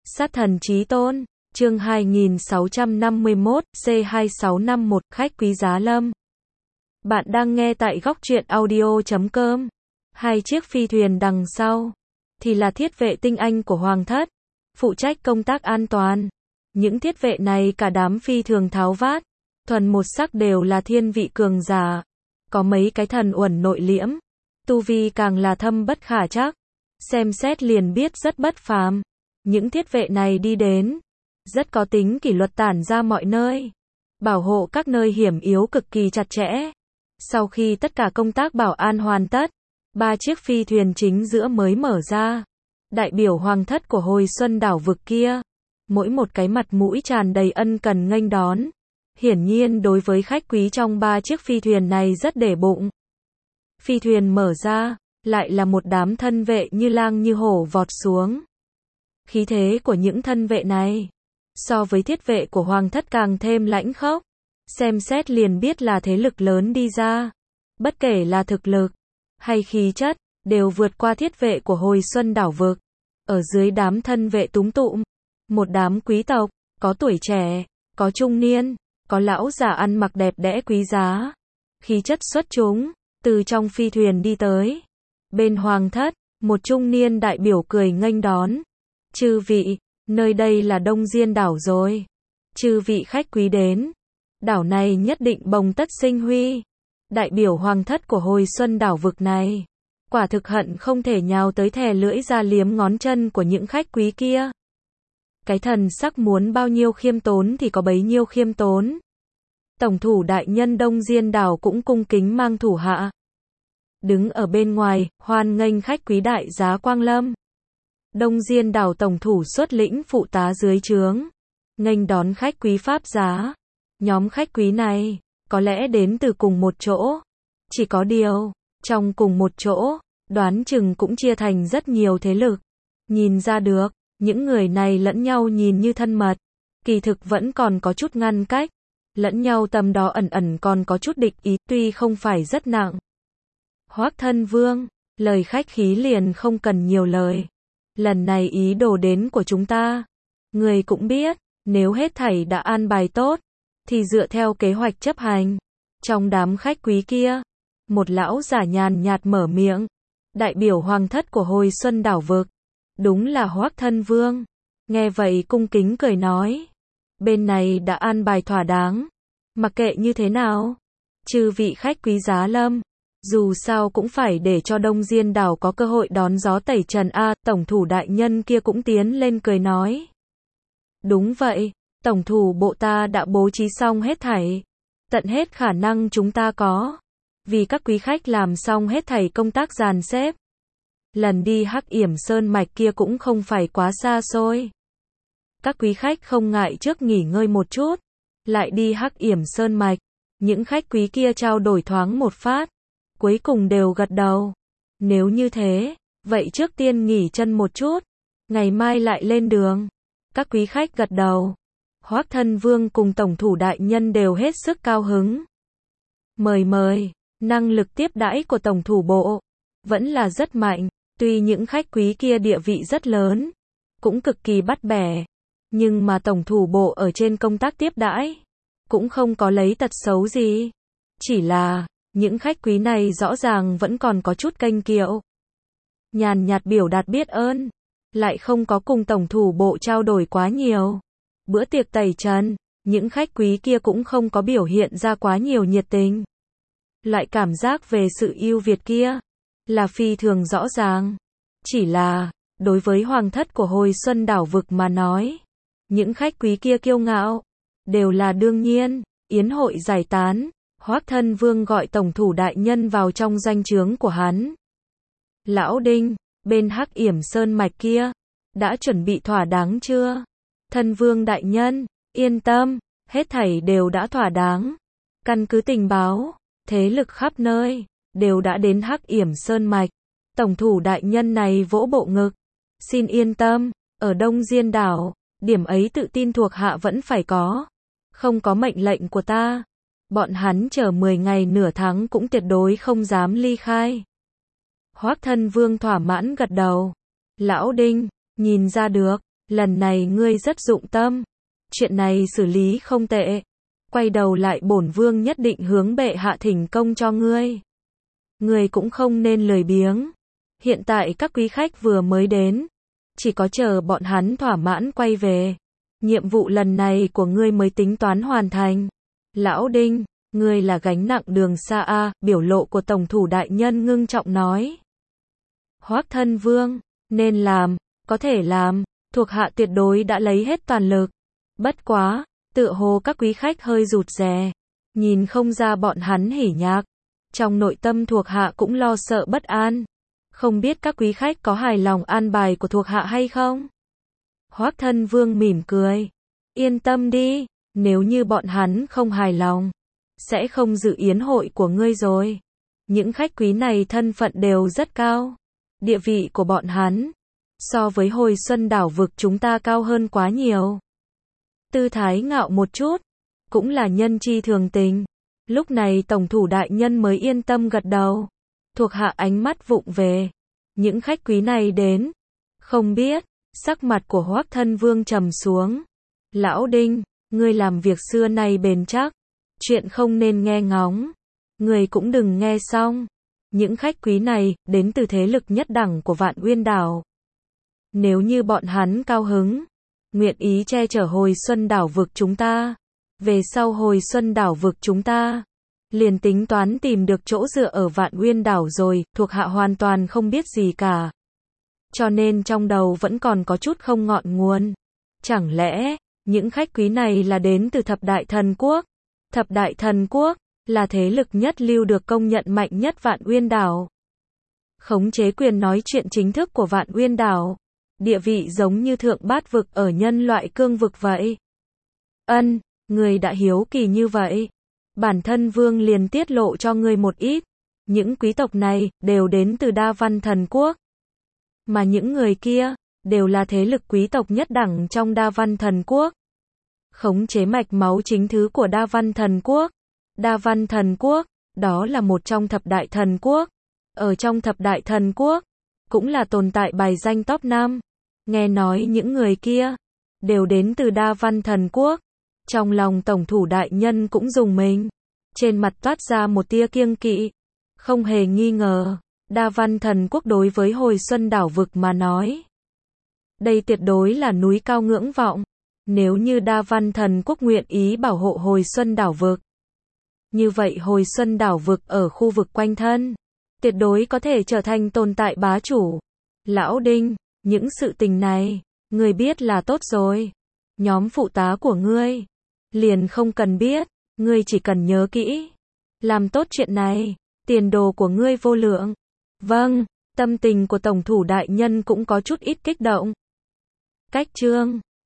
Sát thần chí tôn, chương 2651, C2651, khách quý giá lâm. Bạn đang nghe tại góc truyện audio.com. Hai chiếc phi thuyền đằng sau thì là thiết vệ tinh anh của Hoàng thất, phụ trách công tác an toàn. Những thiết vệ này cả đám phi thường tháo vát, thuần một sắc đều là thiên vị cường giả. Có mấy cái thần uẩn nội liễm, tu vi càng là thâm bất khả trắc, xem xét liền biết rất bất phàm. Những thiết vệ này đi đến, rất có tính kỷ luật tản ra mọi nơi, bảo hộ các nơi hiểm yếu cực kỳ chặt chẽ. Sau khi tất cả công tác bảo an hoàn tất, 3 chiếc phi thuyền chính giữa mới mở ra. Đại biểu hoàng thất của hồi xuân đảo vực kia, mỗi một cái mặt mũi tràn đầy ân cần nghênh đón. Hiển nhiên đối với khách quý trong 3 chiếc phi thuyền này rất để bụng. Phi thuyền mở ra, lại là một đám thân vệ như lang như hổ vọt xuống. Khí thế của những thân vệ này, so với thiết vệ của hoàng thất càng thêm lãnh khốc. Xem xét liền biết là thế lực lớn đi ra. Bất kể là thực lực, hay khí chất, đều vượt qua thiết vệ của hồi xuân đảo vực. Ở dưới đám thân vệ túm tụm, một đám quý tộc, có tuổi trẻ, có trung niên, có lão già ăn mặc đẹp đẽ quý giá. Khí chất xuất chúng, từ trong phi thuyền đi tới. Bên hoàng thất, một trung niên đại biểu cười nghênh đón. Chư vị, nơi đây là Đông Diên đảo rồi. Chư vị khách quý đến, đảo này nhất định bồng tất sinh huy. Đại biểu hoàng thất của hồi xuân đảo vực này, quả thực hận không thể nhào tới thè lưỡi ra liếm ngón chân của những khách quý kia. Cái thần sắc muốn bao nhiêu khiêm tốn thì có bấy nhiêu khiêm tốn. Tổng thủ đại nhân Đông Diên đảo cũng cung kính mang thủ hạ, đứng ở bên ngoài, hoan nghênh khách quý đại giá quang lâm. Đông Diên đảo tổng thủ xuất lĩnh phụ tá dưới trướng, nghênh đón khách quý pháp giá. Nhóm khách quý này, có lẽ đến từ cùng một chỗ. Chỉ có điều, trong cùng một chỗ, đoán chừng cũng chia thành rất nhiều thế lực. Nhìn ra được, những người này lẫn nhau nhìn như thân mật, kỳ thực vẫn còn có chút ngăn cách. Lẫn nhau tầm đó ẩn ẩn còn có chút địch ý, tuy không phải rất nặng. Hoắc thân vương, lời khách khí liền không cần nhiều lời. Lần này ý đồ đến của chúng ta, người cũng biết, nếu hết thảy đã an bài tốt, thì dựa theo kế hoạch chấp hành. Trong đám khách quý kia, một lão giả nhàn nhạt mở miệng, đại biểu hoàng thất của hồi xuân đảo vực, đúng là Hoắc thân vương. Nghe vậy cung kính cười nói, bên này đã an bài thỏa đáng, mặc kệ như thế nào, chư vị khách quý giá lâm, dù sao cũng phải để cho Đông Diên đảo có cơ hội đón gió tẩy trần a. Tổng thủ đại nhân kia cũng tiến lên cười nói, đúng vậy, tổng thủ bộ ta đã bố trí xong hết thảy, tận hết khả năng chúng ta có, vì các quý khách làm xong hết thảy công tác dàn xếp. Lần đi Hắc Yểm Sơn mạch kia cũng không phải quá xa xôi. Các quý khách không ngại trước nghỉ ngơi một chút, lại đi Hắc Yểm Sơn mạch. Những khách quý kia trao đổi thoáng một phát, cuối cùng đều gật đầu. Nếu như thế, vậy trước tiên nghỉ chân một chút, ngày mai lại lên đường. Các quý khách gật đầu. Hoắc thân vương cùng tổng thủ đại nhân đều hết sức cao hứng. Mời, năng lực tiếp đãi của tổng thủ bộ vẫn là rất mạnh, tuy những khách quý kia địa vị rất lớn, cũng cực kỳ bắt bẻ, nhưng mà tổng thủ bộ ở trên công tác tiếp đãi cũng không có lấy tật xấu gì. Chỉ là, những khách quý này rõ ràng vẫn còn có chút kênh kiệu. Nhàn nhạt biểu đạt biết ơn, lại không có cùng tổng thủ bộ trao đổi quá nhiều. Bữa tiệc tẩy trần, những khách quý kia cũng không có biểu hiện ra quá nhiều nhiệt tình. Loại cảm giác về sự ưu việt kia, là phi thường rõ ràng. Chỉ là, đối với hoàng thất của hồi xuân đảo vực mà nói, những khách quý kia kiêu ngạo, đều là đương nhiên. Yến hội giải tán, Hoắc thân vương gọi tổng thủ đại nhân vào trong doanh trướng của hắn. Lão Đinh, bên Hắc Yểm Sơn mạch kia, đã chuẩn bị thỏa đáng chưa? Thân vương đại nhân, yên tâm, hết thảy đều đã thỏa đáng. Căn cứ tình báo, thế lực khắp nơi, đều đã đến Hắc Yểm Sơn mạch. Tổng thủ đại nhân này vỗ bộ ngực. Xin yên tâm, ở Đông Diên đảo, điểm ấy tự tin thuộc hạ vẫn phải có. Không có mệnh lệnh của ta, bọn hắn chờ 10 ngày nửa tháng cũng tuyệt đối không dám ly khai. Hoắc thân vương thỏa mãn gật đầu. Lão Đinh, nhìn ra được, lần này ngươi rất dụng tâm. Chuyện này xử lý không tệ. Quay đầu lại bổn vương nhất định hướng bệ hạ thỉnh công cho ngươi. Ngươi cũng không nên lười biếng. Hiện tại các quý khách vừa mới đến. Chỉ có chờ bọn hắn thỏa mãn quay về. Nhiệm vụ lần này của ngươi mới tính toán hoàn thành. Lão Đinh, ngươi là gánh nặng đường xa a, biểu lộ của tổng thủ đại nhân ngưng trọng nói. Hoắc thân vương, nên làm, có thể làm, thuộc hạ tuyệt đối đã lấy hết toàn lực. Bất quá, tựa hồ các quý khách hơi rụt rè, nhìn không ra bọn hắn hỉ nhạc. Trong nội tâm thuộc hạ cũng lo sợ bất an. Không biết các quý khách có hài lòng an bài của thuộc hạ hay không? Hoắc thân vương mỉm cười. Yên tâm đi, nếu như bọn hắn không hài lòng, sẽ không dự yến hội của ngươi rồi. Những khách quý này thân phận đều rất cao. Địa vị của bọn hắn, so với hồi xuân đảo vực chúng ta cao hơn quá nhiều. Tư thái ngạo một chút, cũng là nhân chi thường tình. Lúc này tổng thủ đại nhân mới yên tâm gật đầu. Thuộc hạ ánh mắt vụng về. Những khách quý này đến. Không biết, sắc mặt của Hoắc thân vương trầm xuống. Lão Đinh, ngươi làm việc xưa nay bền chắc. Chuyện không nên nghe ngóng. Ngươi cũng đừng nghe xong. Những khách quý này, đến từ thế lực nhất đẳng của Vạn Uyên đảo. Nếu như bọn hắn cao hứng, nguyện ý che chở hồi xuân đảo vực chúng ta. Về sau hồi xuân đảo vực chúng ta, liền tính toán tìm được chỗ dựa ở Vạn Uyên đảo rồi, thuộc hạ hoàn toàn không biết gì cả. Cho nên trong đầu vẫn còn có chút không ngọn nguồn. Chẳng lẽ, những khách quý này là đến từ Thập Đại Thần Quốc? Thập Đại Thần Quốc là thế lực nhất lưu được công nhận mạnh nhất Vạn Uyên đảo. Khống chế quyền nói chuyện chính thức của Vạn Uyên đảo. Địa vị giống như thượng bát vực ở nhân loại cương vực vậy. Ân, người đã hiếu kỳ như vậy. Bản thân vương liền tiết lộ cho ngươi một ít. Những quý tộc này đều đến từ Đa Văn Thần Quốc. Mà những người kia đều là thế lực quý tộc nhất đẳng trong Đa Văn Thần Quốc. Khống chế mạch máu chính thứ của Đa Văn Thần Quốc. Đa Văn Thần Quốc, đó là một trong Thập Đại Thần Quốc. Ở trong Thập Đại Thần Quốc, cũng là tồn tại bài danh top 5. Nghe nói những người kia đều đến từ Đa Văn Thần Quốc. Trong lòng tổng thủ đại nhân cũng rùng mình. Trên mặt toát ra một tia kiêng kỵ. Không hề nghi ngờ, Đa Văn Thần Quốc đối với hồi xuân đảo vực mà nói. Đây tuyệt đối là núi cao ngưỡng vọng. Nếu như Đa Văn Thần Quốc nguyện ý bảo hộ hồi xuân đảo vực. Như vậy hồi xuân đảo vực ở khu vực quanh thân, tuyệt đối có thể trở thành tồn tại bá chủ. Lão Đinh, những sự tình này, ngươi biết là tốt rồi. Nhóm phụ tá của ngươi, liền không cần biết, ngươi chỉ cần nhớ kỹ. Làm tốt chuyện này, tiền đồ của ngươi vô lượng. Vâng, tâm tình của tổng thủ đại nhân cũng có chút ít kích động. Cách chương